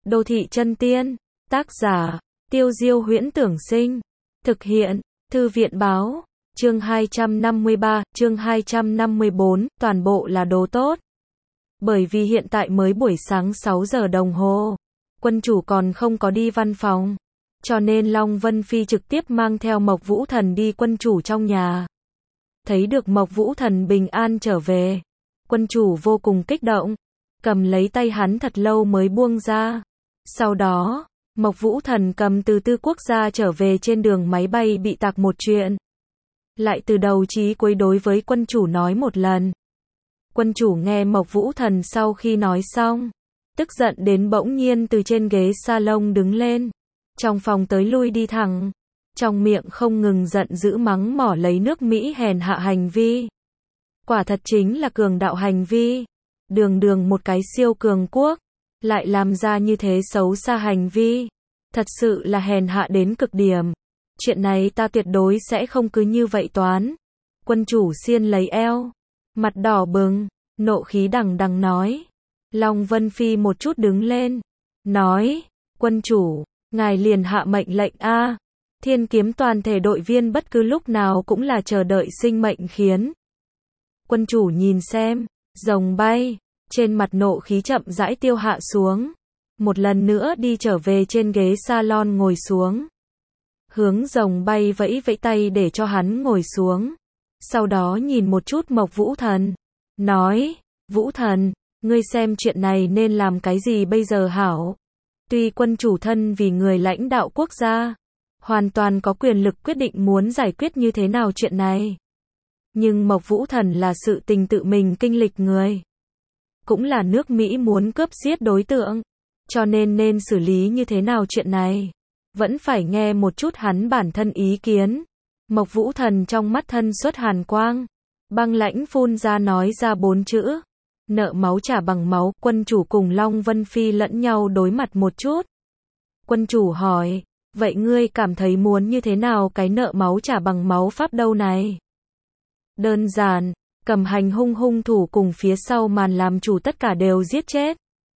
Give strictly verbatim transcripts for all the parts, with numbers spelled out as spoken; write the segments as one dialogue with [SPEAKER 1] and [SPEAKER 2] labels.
[SPEAKER 1] Đô thị chân tiên, tác giả, Tiêu Diêu Huyễn Tưởng Sinh, thực hiện, Thư viện Báo, chương hai trăm năm mươi ba, chương hai trăm năm mươi bốn, toàn bộ là đồ tốt. Bởi vì hiện tại mới buổi sáng sáu giờ đồng hồ, quân chủ còn không có đi văn phòng, cho nên Long Vân Phi trực tiếp mang theo Mộc Vũ Thần đi quân chủ trong nhà. Thấy được Mộc Vũ Thần bình an trở về, quân chủ vô cùng kích động, cầm lấy tay hắn thật lâu mới buông ra. Sau đó, Mộc Vũ Thần cầm từ Tư Quốc gia trở về trên đường máy bay bị tạc một chuyện. Lại từ đầu chí cuối đối với quân chủ nói một lần. Quân chủ nghe Mộc Vũ Thần sau khi nói xong, tức giận đến bỗng nhiên từ trên ghế salon đứng lên, trong phòng tới lui đi thẳng, trong miệng không ngừng giận dữ mắng mỏ lấy nước Mỹ hèn hạ hành vi. Quả thật chính là cường đạo hành vi, đường đường một cái siêu cường quốc, lại làm ra như thế xấu xa hành vi, thật sự là hèn hạ đến cực điểm. Chuyện này ta tuyệt đối sẽ không cứ như vậy toán. Quân chủ xiên lấy eo, mặt đỏ bừng, nộ khí đằng đằng nói. Long Vân Phi một chút đứng lên, nói, quân chủ, ngài liền hạ mệnh lệnh a, Thiên Kiếm toàn thể đội viên bất cứ lúc nào cũng là chờ đợi sinh mệnh khiến. Quân chủ nhìn xem, rồng bay, trên mặt nộ khí chậm rãi tiêu hạ xuống, một lần nữa đi trở về trên ghế salon ngồi xuống. Hướng rồng bay vẫy vẫy tay để cho hắn ngồi xuống. Sau đó nhìn một chút Mộc Vũ Thần, nói, Vũ Thần, ngươi xem chuyện này nên làm cái gì bây giờ hảo? Tuy quân chủ thân vì người lãnh đạo quốc gia, hoàn toàn có quyền lực quyết định muốn giải quyết như thế nào chuyện này. Nhưng Mộc Vũ Thần là sự tình tự mình kinh lịch người. Cũng là nước Mỹ muốn cướp giết đối tượng, cho nên nên xử lý như thế nào chuyện này. Vẫn phải nghe một chút hắn bản thân ý kiến. Mộc Vũ Thần trong mắt thân xuất hàn quang, băng lãnh phun ra nói ra bốn chữ. Nợ máu trả bằng máu. Quân chủ cùng Long Vân Phi lẫn nhau đối mặt một chút. Quân chủ hỏi, vậy ngươi cảm thấy muốn như thế nào cái nợ máu trả bằng máu pháp đâu này? Đơn giản, cầm hành hung hung thủ cùng phía sau màn làm chủ tất cả đều giết chết.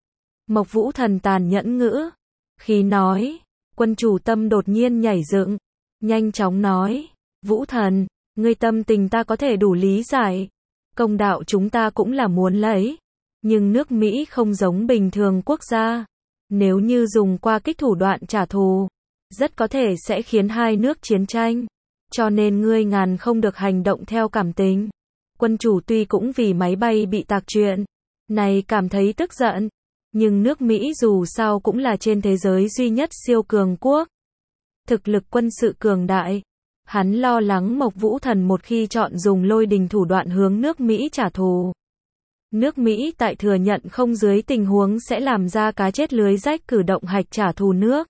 [SPEAKER 1] Mộc Vũ Thần tàn nhẫn ngữ, khi nói. Quân chủ tâm đột nhiên nhảy dựng, nhanh chóng nói, Vũ Thần, ngươi tâm tình ta có thể đủ lý giải. Công đạo chúng ta cũng là muốn lấy, nhưng nước Mỹ không giống bình thường quốc gia. Nếu như dùng qua kích thủ đoạn trả thù, rất có thể sẽ khiến hai nước chiến tranh. Cho nên ngươi ngàn không được hành động theo cảm tình. Quân chủ tuy cũng vì máy bay bị tạc chuyện này cảm thấy tức giận, nhưng nước Mỹ dù sao cũng là trên thế giới duy nhất siêu cường quốc. Thực lực quân sự cường đại. Hắn lo lắng Mộc Vũ Thần một khi chọn dùng lôi đình thủ đoạn hướng nước Mỹ trả thù. Nước Mỹ tại thừa nhận không dưới tình huống sẽ làm ra cá chết lưới rách cử động hạch trả thù nước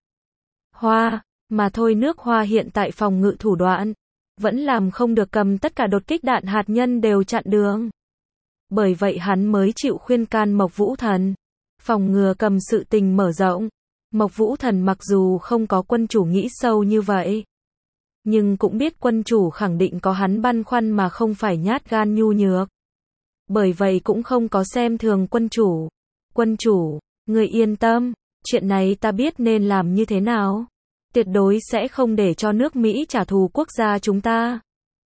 [SPEAKER 1] Hoa, mà thôi nước Hoa hiện tại phòng ngự thủ đoạn, vẫn làm không được cầm tất cả đột kích đạn hạt nhân đều chặn đường. Bởi vậy hắn mới chịu khuyên can Mộc Vũ Thần, phòng ngừa cầm sự tình mở rộng. Mộc Vũ Thần mặc dù không có quân chủ nghĩ sâu như vậy, nhưng cũng biết quân chủ khẳng định có hắn băn khoăn mà không phải nhát gan nhu nhược. Bởi vậy cũng không có xem thường quân chủ. Quân chủ, người yên tâm, chuyện này ta biết nên làm như thế nào. Tuyệt đối sẽ không để cho nước Mỹ trả thù quốc gia chúng ta.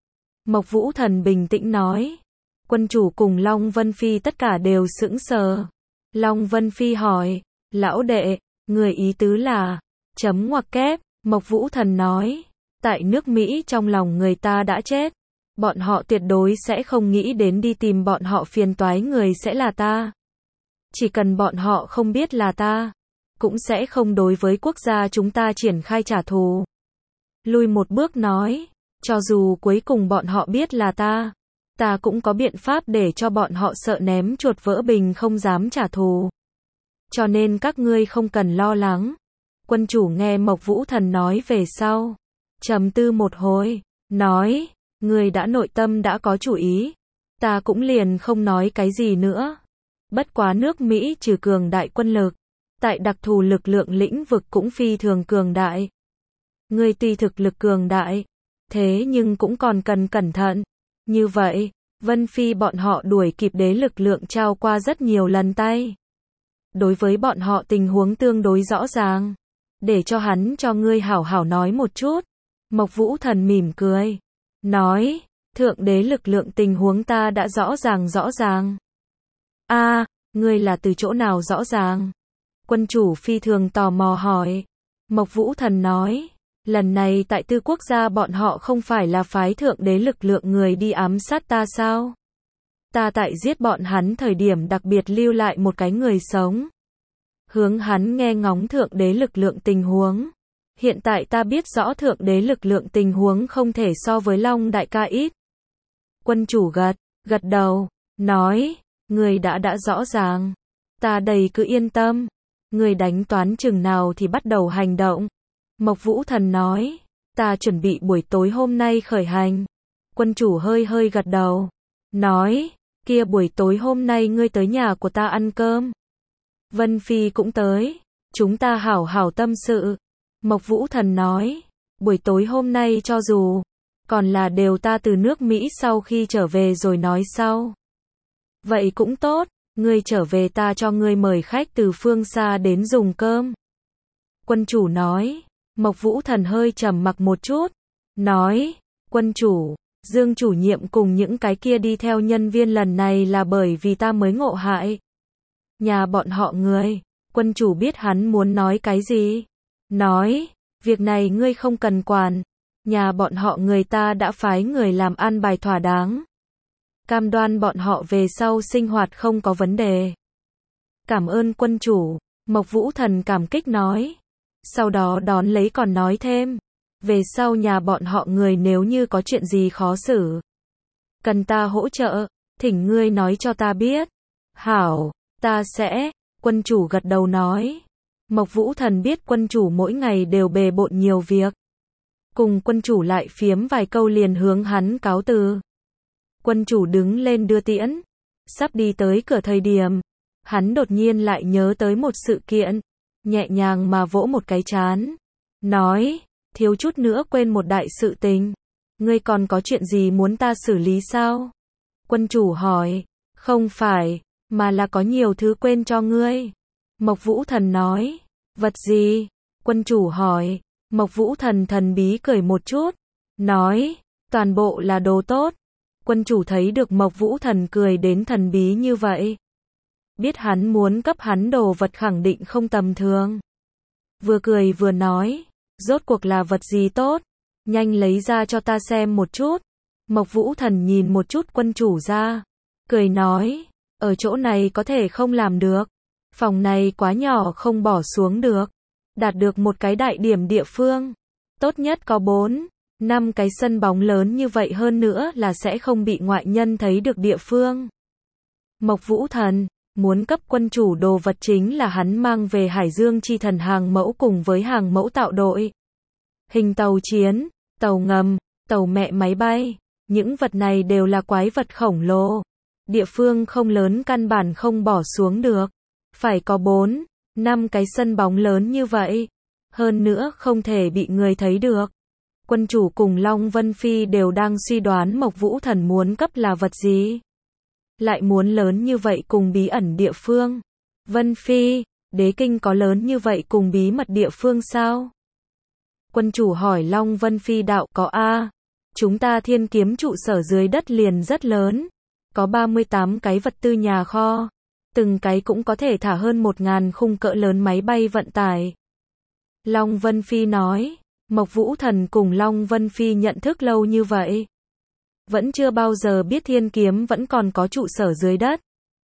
[SPEAKER 1] Mộc Vũ Thần bình tĩnh nói. Quân chủ cùng Long Vân Phi tất cả đều sững sờ. Long Vân Phi hỏi, lão đệ, người ý tứ là, chấm ngoặc kép. Mộc Vũ Thần nói, tại nước Mỹ trong lòng người ta đã chết. Bọn họ tuyệt đối sẽ không nghĩ đến đi tìm bọn họ phiền toái người sẽ là ta. Chỉ cần bọn họ không biết là ta, cũng sẽ không đối với quốc gia chúng ta triển khai trả thù. Lùi một bước nói, cho dù cuối cùng bọn họ biết là ta, ta cũng có biện pháp để cho bọn họ sợ ném chuột vỡ bình không dám trả thù. Cho nên các ngươi không cần lo lắng. Quân chủ nghe Mộc Vũ Thần nói về sau, trầm tư một hồi, nói, ngươi đã nội tâm đã có chủ ý, ta cũng liền không nói cái gì nữa. Bất quá nước Mỹ trừ cường đại quân lực, tại đặc thù lực lượng lĩnh vực cũng phi thường cường đại. Ngươi tuy thực lực cường đại, thế nhưng cũng còn cần cẩn thận. Như vậy, Vân Phi bọn họ đuổi kịp đế lực lượng trao qua rất nhiều lần tay. đối với bọn họ tình huống tương đối rõ ràng. Để cho hắn cho ngươi hảo hảo nói một chút. Mộc Vũ Thần mỉm cười. Nói, thượng đế lực lượng tình huống ta đã rõ ràng rõ ràng. A, ngươi là từ chỗ nào rõ ràng? Quân chủ phi thường tò mò hỏi. Mộc Vũ Thần nói, lần này tại Tư Quốc gia bọn họ không phải là phái thượng đế lực lượng người đi ám sát ta sao? Ta tại giết bọn hắn thời điểm đặc biệt lưu lại một cái người sống. Hướng hắn nghe ngóng thượng đế lực lượng tình huống. Hiện tại ta biết rõ thượng đế lực lượng tình huống không thể so với Long đại ca ít. Quân chủ gật, gật đầu, nói, người đã đã rõ ràng. Ta đầy cứ yên tâm. Người đánh toán chừng nào thì bắt đầu hành động. Mộc Vũ Thần nói, ta chuẩn bị buổi tối hôm nay khởi hành. Quân chủ hơi hơi gật đầu. Nói, kia buổi tối hôm nay ngươi tới nhà của ta ăn cơm. Vân Phi cũng tới. Chúng ta hảo hảo tâm sự. Mộc Vũ Thần nói, buổi tối hôm nay cho dù, còn là đều ta từ nước Mỹ sau khi trở về rồi nói sau. Vậy cũng tốt, ngươi trở về ta cho ngươi mời khách từ phương xa đến dùng cơm. Quân chủ nói, Mộc Vũ Thần hơi trầm mặc một chút, nói, quân chủ, Dương chủ nhiệm cùng những cái kia đi theo nhân viên lần này là bởi vì ta mới ngộ hại. Nhà bọn họ người, quân chủ biết hắn muốn nói cái gì. Nói, việc này ngươi không cần quản. Nhà bọn họ người ta đã phái người làm an bài thỏa đáng. Cam đoan bọn họ về sau sinh hoạt không có vấn đề. Cảm ơn quân chủ, Mộc Vũ Thần cảm kích nói. Sau đó đón lấy còn nói thêm. Về sau nhà bọn họ người nếu như có chuyện gì khó xử, cần ta hỗ trợ, thỉnh ngươi nói cho ta biết. Hảo, ta sẽ, quân chủ gật đầu nói. Mộc Vũ Thần biết quân chủ mỗi ngày đều bề bộn nhiều việc. Cùng quân chủ lại phiếm vài câu liền hướng hắn cáo từ. Quân chủ đứng lên đưa tiễn. Sắp đi tới cửa thời điểm. Hắn đột nhiên lại nhớ tới một sự kiện. Nhẹ nhàng mà vỗ một cái trán. Nói, thiếu chút nữa quên một đại sự tình. Ngươi còn có chuyện gì muốn ta xử lý sao? Quân chủ hỏi, không phải, mà là có nhiều thứ quên cho ngươi. Mộc Vũ Thần nói, vật gì? Quân chủ hỏi, Mộc Vũ Thần thần bí cười một chút, nói, toàn bộ là đồ tốt. Quân chủ thấy được Mộc Vũ Thần cười đến thần bí như vậy. Biết hắn muốn cấp hắn đồ vật khẳng định không tầm thường. Vừa cười vừa nói, rốt cuộc là vật gì tốt? Nhanh lấy ra cho ta xem một chút. Mộc Vũ Thần nhìn một chút quân chủ ra, cười nói, ở chỗ này có thể không làm được. Phòng này quá nhỏ không bỏ xuống được. Đạt được một cái đại điểm địa phương. Tốt nhất có bốn, năm cái sân bóng lớn như vậy hơn nữa là sẽ không bị ngoại nhân thấy được địa phương. Mộc Vũ Thần, muốn cấp quân chủ đồ vật chính là hắn mang về Hải Dương chi thần hàng mẫu cùng với hàng mẫu tạo đội. Hình tàu chiến, tàu ngầm, tàu mẹ máy bay. Những vật này đều là quái vật khổng lồ. Địa phương không lớn căn bản không bỏ xuống được. Phải có bốn, năm cái sân bóng lớn như vậy. Hơn nữa không thể bị người thấy được. Quân chủ cùng Long Vân Phi đều đang suy đoán Mộc Vũ Thần muốn cấp là vật gì. Lại muốn lớn như vậy cùng bí ẩn địa phương. Vân Phi, đế kinh có lớn như vậy cùng bí mật địa phương sao? Quân chủ hỏi Long Vân Phi đạo có a. Chúng ta thiên kiếm trụ sở dưới đất liền rất lớn. Có ba mươi tám cái vật tư nhà kho. Từng cái cũng có thể thả hơn một ngàn khung cỡ lớn máy bay vận tải. Long Vân Phi nói, Mộc Vũ Thần cùng Long Vân Phi nhận thức lâu như vậy. Vẫn chưa bao giờ biết thiên kiếm vẫn còn có trụ sở dưới đất.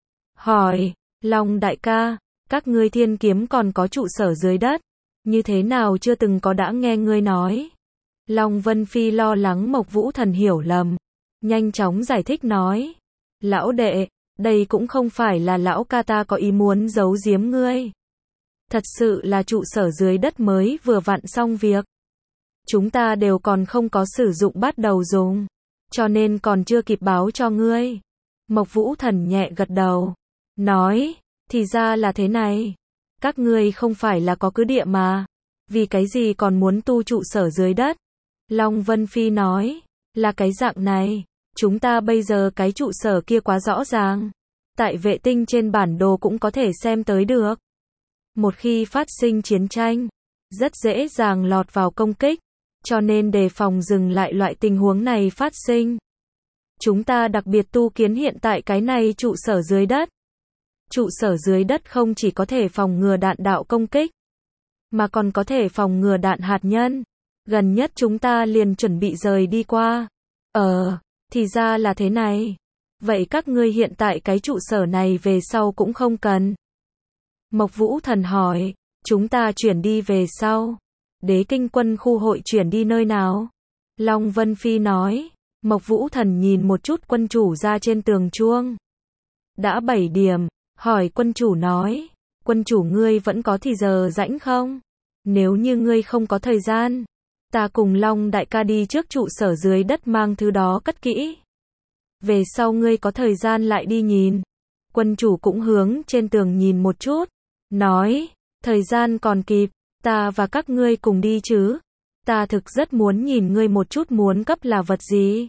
[SPEAKER 1] Hỏi, Long đại ca, các ngươi thiên kiếm còn có trụ sở dưới đất. Như thế nào chưa từng có đã nghe ngươi nói. Long Vân Phi lo lắng Mộc Vũ Thần hiểu lầm. Nhanh chóng giải thích nói. Lão đệ, đây cũng không phải là lão ca ta có ý muốn giấu giếm ngươi. Thật sự là trụ sở dưới đất mới vừa vặn xong việc. Chúng ta đều còn không có sử dụng bắt đầu dùng. Cho nên còn chưa kịp báo cho ngươi. Mộc Vũ Thần nhẹ gật đầu. Nói, thì ra là thế này. Các ngươi không phải là có cứ địa mà. Vì cái gì còn muốn tu trụ sở dưới đất? Long Vân Phi nói, là cái dạng này. Chúng ta bây giờ cái trụ sở kia quá rõ ràng. tại vệ tinh trên bản đồ cũng có thể xem tới được. Một khi phát sinh chiến tranh, rất dễ dàng lọt vào công kích, cho nên đề phòng dừng lại loại tình huống này phát sinh. Chúng ta đặc biệt tu kiến hiện tại cái này trụ sở dưới đất. Trụ sở dưới đất không chỉ có thể phòng ngừa đạn đạo công kích, mà còn có thể phòng ngừa đạn hạt nhân. Gần nhất chúng ta liền chuẩn bị rời đi qua. Ờ, thì ra là thế này. Vậy các ngươi hiện tại cái trụ sở này về sau cũng không cần. Mộc Vũ Thần hỏi, chúng ta chuyển đi về sau. Đế Kinh Quân khu hội chuyển đi nơi nào? Long Vân Phi nói. Mộc Vũ Thần nhìn một chút quân chủ ra trên tường chuông. Đã bảy điểm, hỏi quân chủ nói, quân chủ ngươi vẫn có thì giờ rãnh không? Nếu như ngươi không có thời gian, ta cùng Long đại ca đi trước trụ sở dưới đất mang thứ đó cất kỹ. Về sau ngươi có thời gian lại đi nhìn. Quân chủ cũng hướng trên tường nhìn một chút, nói, thời gian còn kịp, ta và các ngươi cùng đi chứ. Ta thực rất muốn nhìn ngươi một chút muốn cấp là vật gì.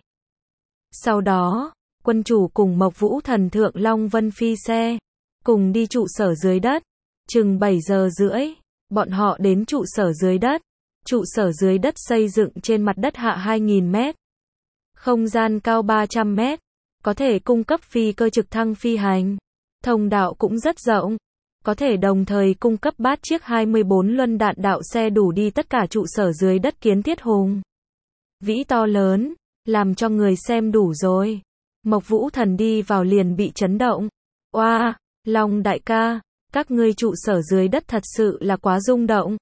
[SPEAKER 1] Sau đó, quân chủ cùng Mộc Vũ Thần thượng Long Vân Phi xe, cùng đi trụ sở dưới đất. Chừng bảy giờ rưỡi, bọn họ đến trụ sở dưới đất. Trụ sở dưới đất xây dựng trên mặt đất hạ hai nghìn mét. Không gian cao ba trăm mét, có thể cung cấp phi cơ trực thăng phi hành. Thông đạo cũng rất rộng, có thể đồng thời cung cấp bát chiếc hai mươi bốn luân đạn đạo xe đủ đi tất cả trụ sở dưới đất kiến thiết hùng vĩ to lớn, làm cho người xem đủ rồi. Mộc Vũ Thần đi vào liền bị chấn động. Oa, Long đại ca, các ngươi trụ sở dưới đất thật sự là quá rung động.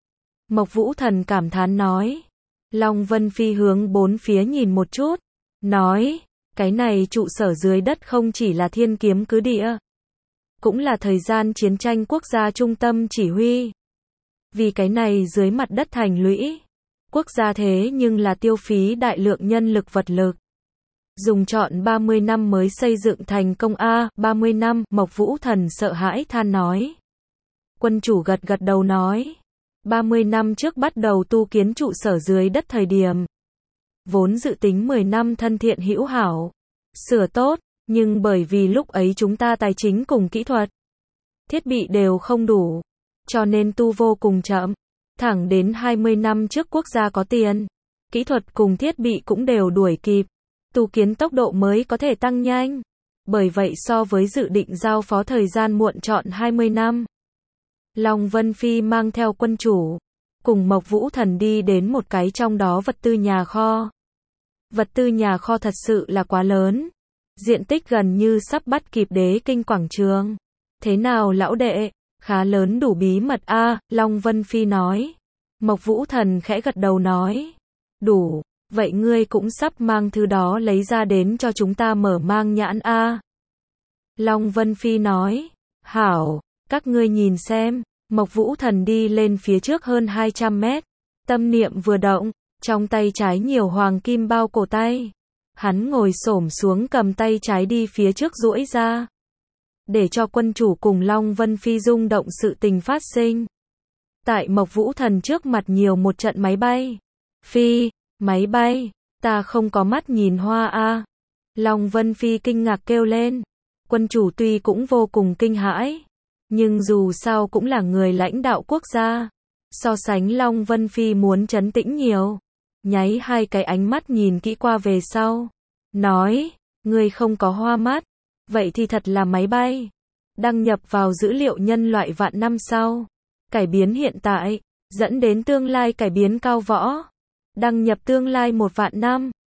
[SPEAKER 1] Mộc Vũ Thần cảm thán nói. Long Vân Phi hướng bốn phía nhìn một chút, nói, cái này trụ sở dưới đất không chỉ là thiên kiếm cứ địa, cũng là thời gian chiến tranh quốc gia trung tâm chỉ huy. Vì cái này dưới mặt đất thành lũy, quốc gia thế nhưng là tiêu phí đại lượng nhân lực vật lực. Dùng trọn ba mươi năm mới xây dựng thành công a, ba mươi năm, Mộc Vũ Thần sợ hãi than nói. Quân chủ gật gật đầu nói, ba mươi năm trước bắt đầu tu kiến trụ sở dưới đất thời điểm, vốn dự tính mười năm thân thiện hữu hảo, sửa tốt, nhưng bởi vì lúc ấy chúng ta tài chính cùng kỹ thuật, thiết bị đều không đủ, cho nên tu vô cùng chậm. Thẳng đến hai mươi năm trước quốc gia có tiền, kỹ thuật cùng thiết bị cũng đều đuổi kịp, tu kiến tốc độ mới có thể tăng nhanh. Bởi vậy so với dự định giao phó thời gian muộn trọn hai mươi năm. Long Vân Phi mang theo quân chủ, cùng Mộc Vũ Thần đi đến một cái trong đó vật tư nhà kho. Vật tư nhà kho thật sự là quá lớn, diện tích gần như sắp bắt kịp Đế Kinh quảng trường. Thế nào lão đệ, khá lớn đủ bí mật a, Long Vân Phi nói. Mộc Vũ Thần khẽ gật đầu nói, đủ, vậy ngươi cũng sắp mang thứ đó lấy ra đến cho chúng ta mở mang nhãn a. Long Vân Phi nói, hảo, các ngươi nhìn xem. Mộc Vũ Thần đi lên phía trước hơn hai trăm mét, tâm niệm vừa động, trong tay trái nhiều hoàng kim bao cổ tay. Hắn ngồi xổm xuống cầm tay trái đi phía trước duỗi ra, để cho quân chủ cùng Long Vân Phi rung động sự tình phát sinh. Tại Mộc Vũ Thần trước mặt nhiều một trận máy bay. Phi, máy bay, ta không có mắt nhìn hoa a. Long Vân Phi kinh ngạc kêu lên. Quân chủ tuy cũng vô cùng kinh hãi, nhưng dù sao cũng là người lãnh đạo quốc gia. So sánh Long Vân Phi muốn trấn tĩnh nhiều. Nháy hai cái ánh mắt nhìn kỹ qua về sau. Nói, ngươi không có hoa mắt. Vậy thì thật là máy bay. Đăng nhập vào dữ liệu nhân loại vạn năm sau. Cải biến hiện tại, dẫn đến tương lai cải biến cao võ. Đăng nhập tương lai một vạn năm.